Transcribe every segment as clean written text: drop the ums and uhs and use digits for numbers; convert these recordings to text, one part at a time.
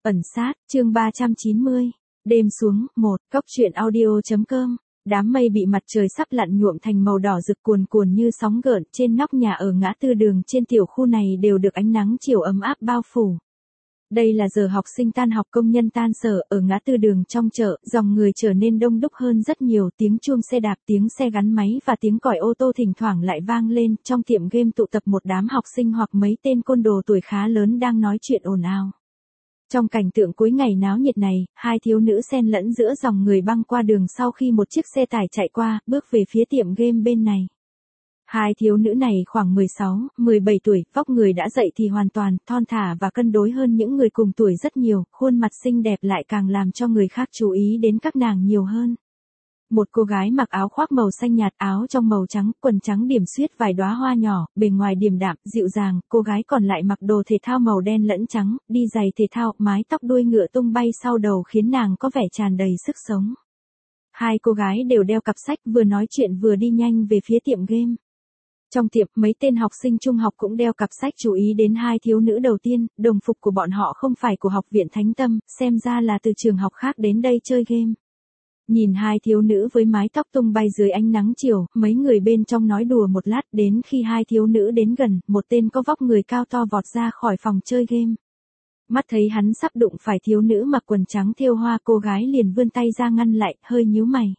Ẩn sát, chương 390. Đêm xuống, 1, Cóc truyện audio.com. Đám mây bị mặt trời sắp lặn nhuộm thành màu đỏ rực cuồn cuồn như sóng gợn trên nóc nhà ở ngã tư đường trên tiểu khu này đều được ánh nắng chiều ấm áp bao phủ. Đây là giờ học sinh tan học, công nhân tan sở, ở ngã tư đường trong chợ, dòng người trở nên đông đúc hơn rất nhiều, tiếng chuông xe đạp, tiếng xe gắn máy và tiếng còi ô tô thỉnh thoảng lại vang lên. Trong tiệm game tụ tập một đám học sinh hoặc mấy tên côn đồ tuổi khá lớn đang nói chuyện ồn ào. Trong cảnh tượng cuối ngày náo nhiệt này, hai thiếu nữ xen lẫn giữa dòng người băng qua đường sau khi một chiếc xe tải chạy qua, bước về phía tiệm game bên này. Hai thiếu nữ này khoảng 16, 17 tuổi, vóc người đã dậy thì hoàn toàn, thon thả và cân đối hơn những người cùng tuổi rất nhiều, khuôn mặt xinh đẹp lại càng làm cho người khác chú ý đến các nàng nhiều hơn. Một cô gái mặc áo khoác màu xanh nhạt, áo trong màu trắng, quần trắng điểm xuyết vài đóa hoa nhỏ, bề ngoài điềm đạm, dịu dàng, cô gái còn lại mặc đồ thể thao màu đen lẫn trắng, đi giày thể thao, mái tóc đuôi ngựa tung bay sau đầu khiến nàng có vẻ tràn đầy sức sống. Hai cô gái đều đeo cặp sách, vừa nói chuyện vừa đi nhanh về phía tiệm game. Trong tiệm, mấy tên học sinh trung học cũng đeo cặp sách chú ý đến hai thiếu nữ đầu tiên, đồng phục của bọn họ không phải của học viện Thánh Tâm, xem ra là từ trường học khác đến đây chơi game. Nhìn hai thiếu nữ với mái tóc tung bay dưới ánh nắng chiều, mấy người bên trong nói đùa một lát, đến khi hai thiếu nữ đến gần, một tên có vóc người cao to vọt ra khỏi phòng chơi game. Mắt thấy hắn sắp đụng phải thiếu nữ mặc quần trắng thêu hoa, cô gái liền vươn tay ra ngăn lại, hơi nhíu mày.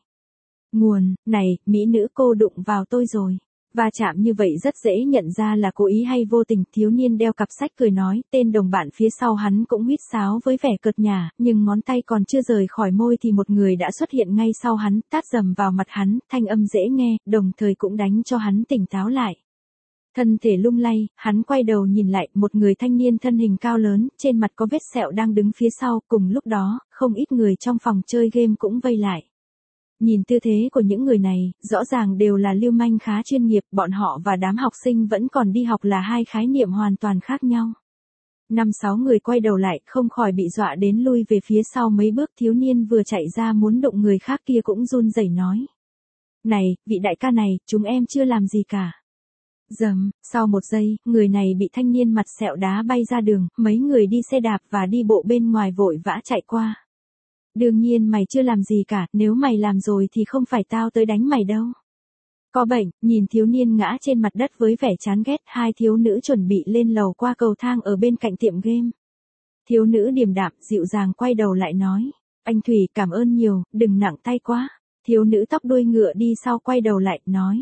Này, mỹ nữ, cô đụng vào tôi rồi. Va chạm như vậy rất dễ nhận ra là cố ý hay vô tình. Thiếu niên đeo cặp sách cười nói, tên đồng bạn phía sau hắn cũng huýt sáo với vẻ cợt nhả, nhưng ngón tay còn chưa rời khỏi môi thì một người đã xuất hiện ngay sau hắn, tát dầm vào mặt hắn, thanh âm dễ nghe, đồng thời cũng đánh cho hắn tỉnh táo lại. Thân thể lung lay, hắn quay đầu nhìn lại, một người thanh niên thân hình cao lớn, trên mặt có vết sẹo đang đứng phía sau. Cùng lúc đó, không ít người trong phòng chơi game cũng vây lại. Nhìn tư thế của những người này, rõ ràng đều là lưu manh khá chuyên nghiệp, bọn họ và đám học sinh vẫn còn đi học là hai khái niệm hoàn toàn khác nhau. 5-6 người quay đầu lại, không khỏi bị dọa đến lui về phía sau mấy bước. Thiếu niên vừa chạy ra muốn đụng người khác kia cũng run rẩy nói. Này, vị đại ca này, chúng em chưa làm gì cả. Dầm, sau một giây, người này bị thanh niên mặt sẹo đá bay ra đường, mấy người đi xe đạp và đi bộ bên ngoài vội vã chạy qua. Đương nhiên mày chưa làm gì cả, nếu mày làm rồi thì không phải tao tới đánh mày đâu. Có bệnh. Nhìn thiếu niên ngã trên mặt đất với vẻ chán ghét, hai thiếu nữ chuẩn bị lên lầu qua cầu thang ở bên cạnh tiệm game. Thiếu nữ điềm đạm, dịu dàng quay đầu lại nói, anh Thủy, cảm ơn nhiều, đừng nặng tay quá. Thiếu nữ tóc đuôi ngựa đi sau quay đầu lại, nói.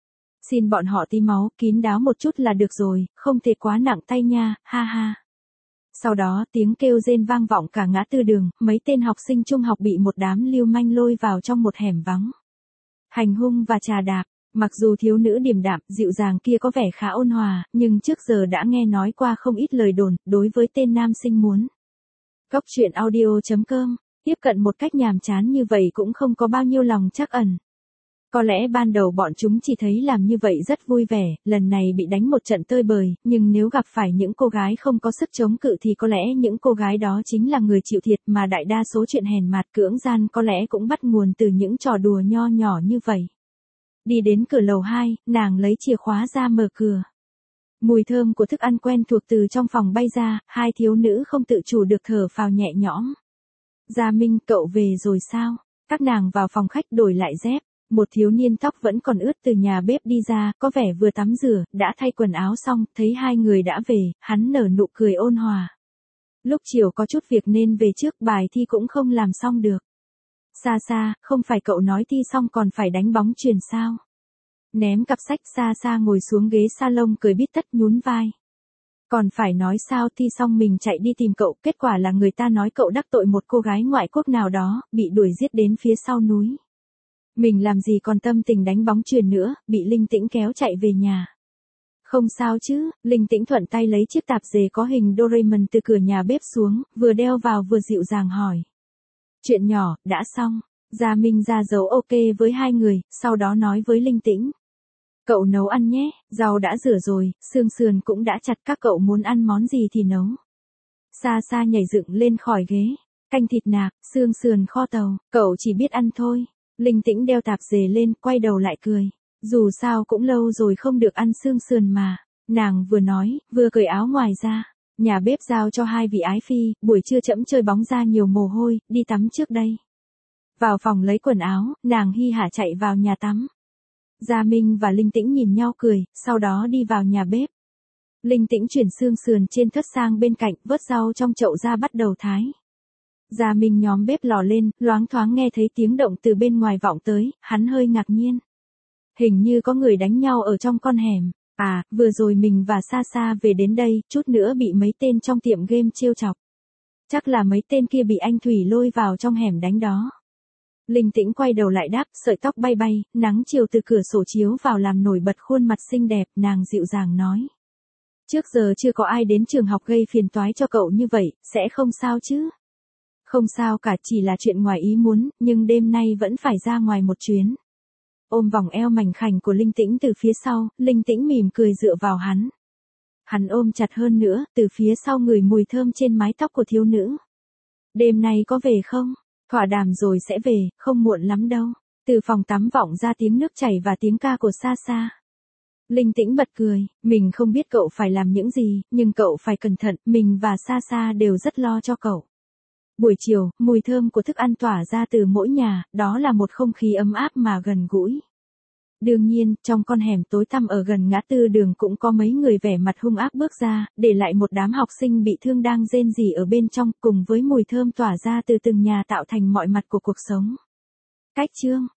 Xin bọn họ tí máu, kín đáo một chút là được rồi, không thể quá nặng tay nha, ha ha. Sau đó, tiếng kêu rên vang vọng cả ngã tư đường, mấy tên học sinh trung học bị một đám lưu manh lôi vào trong một hẻm vắng. Hành hung và trà đạp, mặc dù thiếu nữ điềm đạm, dịu dàng kia có vẻ khá ôn hòa, nhưng trước giờ đã nghe nói qua không ít lời đồn, đối với tên nam sinh muốn. Cóc truyện audio.com, tiếp cận một cách nhàm chán như vậy cũng không có bao nhiêu lòng trắc ẩn. Có lẽ ban đầu bọn chúng chỉ thấy làm như vậy rất vui vẻ, lần này bị đánh một trận tơi bời, nhưng nếu gặp phải những cô gái không có sức chống cự thì có lẽ những cô gái đó chính là người chịu thiệt, mà đại đa số chuyện hèn mạt cưỡng gian có lẽ cũng bắt nguồn từ những trò đùa nho nhỏ như vậy. Đi đến cửa lầu 2, nàng lấy chìa khóa ra mở cửa. Mùi thơm của thức ăn quen thuộc từ trong phòng bay ra, hai thiếu nữ không tự chủ được thở phào nhẹ nhõm. Gia Minh, cậu về rồi sao? Các nàng vào phòng khách đổi lại dép. Một thiếu niên tóc vẫn còn ướt từ nhà bếp đi ra, có vẻ vừa tắm rửa, đã thay quần áo xong, thấy hai người đã về, hắn nở nụ cười ôn hòa. Lúc chiều có chút việc nên về trước, bài thi cũng không làm xong được. Xa xa, không phải cậu nói thi xong còn phải đánh bóng chuyền sao? Ném cặp sách, xa xa ngồi xuống ghế salon cười bít tất nhún vai. Còn phải nói sao, thi xong mình chạy đi tìm cậu, kết quả là người ta nói cậu đắc tội một cô gái ngoại quốc nào đó, bị đuổi giết đến phía sau núi. Mình làm gì còn tâm tình đánh bóng chuyền nữa, bị Linh Tĩnh kéo chạy về nhà. Không sao chứ, Linh Tĩnh thuận tay lấy chiếc tạp dề có hình Doraemon từ cửa nhà bếp xuống, vừa đeo vào vừa dịu dàng hỏi. Chuyện nhỏ, đã xong. Gia Minh ra dấu ok với hai người, sau đó nói với Linh Tĩnh. Cậu nấu ăn nhé, rau đã rửa rồi, xương sườn cũng đã chặt, các cậu muốn ăn món gì thì nấu. Xa xa nhảy dựng lên khỏi ghế. Canh thịt nạc, xương sườn kho tàu, cậu chỉ biết ăn thôi. Linh Tĩnh đeo tạp dề lên, quay đầu lại cười. Dù sao cũng lâu rồi không được ăn xương sườn mà. Nàng vừa nói, vừa cởi áo ngoài ra. Nhà bếp giao cho hai vị ái phi, buổi trưa trẫm chơi bóng ra nhiều mồ hôi, đi tắm trước đây. Vào phòng lấy quần áo, nàng hi hả chạy vào nhà tắm. Gia Minh và Linh Tĩnh nhìn nhau cười, sau đó đi vào nhà bếp. Linh Tĩnh chuyển xương sườn trên thớt sang bên cạnh, vớt rau trong chậu ra bắt đầu thái. Gia Minh nhóm bếp lò lên, loáng thoáng nghe thấy tiếng động từ bên ngoài vọng tới, hắn hơi ngạc nhiên. Hình như có người đánh nhau ở trong con hẻm. À, vừa rồi mình và Sa Sa về đến đây, chút nữa bị mấy tên trong tiệm game trêu chọc. Chắc là mấy tên kia bị anh Thủy lôi vào trong hẻm đánh đó. Linh Tĩnh quay đầu lại đáp, sợi tóc bay bay, nắng chiều từ cửa sổ chiếu vào làm nổi bật khuôn mặt xinh đẹp, nàng dịu dàng nói. Trước giờ chưa có ai đến trường học gây phiền toái cho cậu như vậy, sẽ không sao chứ? Không sao cả, chỉ là chuyện ngoài ý muốn, nhưng đêm nay vẫn phải ra ngoài một chuyến. Ôm vòng eo mảnh khảnh của Linh Tĩnh từ phía sau, Linh Tĩnh mỉm cười dựa vào hắn. Hắn ôm chặt hơn nữa, từ phía sau ngửi mùi thơm trên mái tóc của thiếu nữ. Đêm nay có về không? Thỏa đàm rồi sẽ về, không muộn lắm đâu. Từ phòng tắm vọng ra tiếng nước chảy và tiếng ca của Sa Sa. Linh Tĩnh bật cười, mình không biết cậu phải làm những gì, nhưng cậu phải cẩn thận, mình và Sa Sa đều rất lo cho cậu. Buổi chiều, mùi thơm của thức ăn tỏa ra từ mỗi nhà, đó là một không khí ấm áp mà gần gũi. Đương nhiên, trong con hẻm tối tăm ở gần ngã tư đường cũng có mấy người vẻ mặt hung ác bước ra, để lại một đám học sinh bị thương đang rên rỉ ở bên trong, cùng với mùi thơm tỏa ra từ từng nhà tạo thành mọi mặt của cuộc sống. Cách chương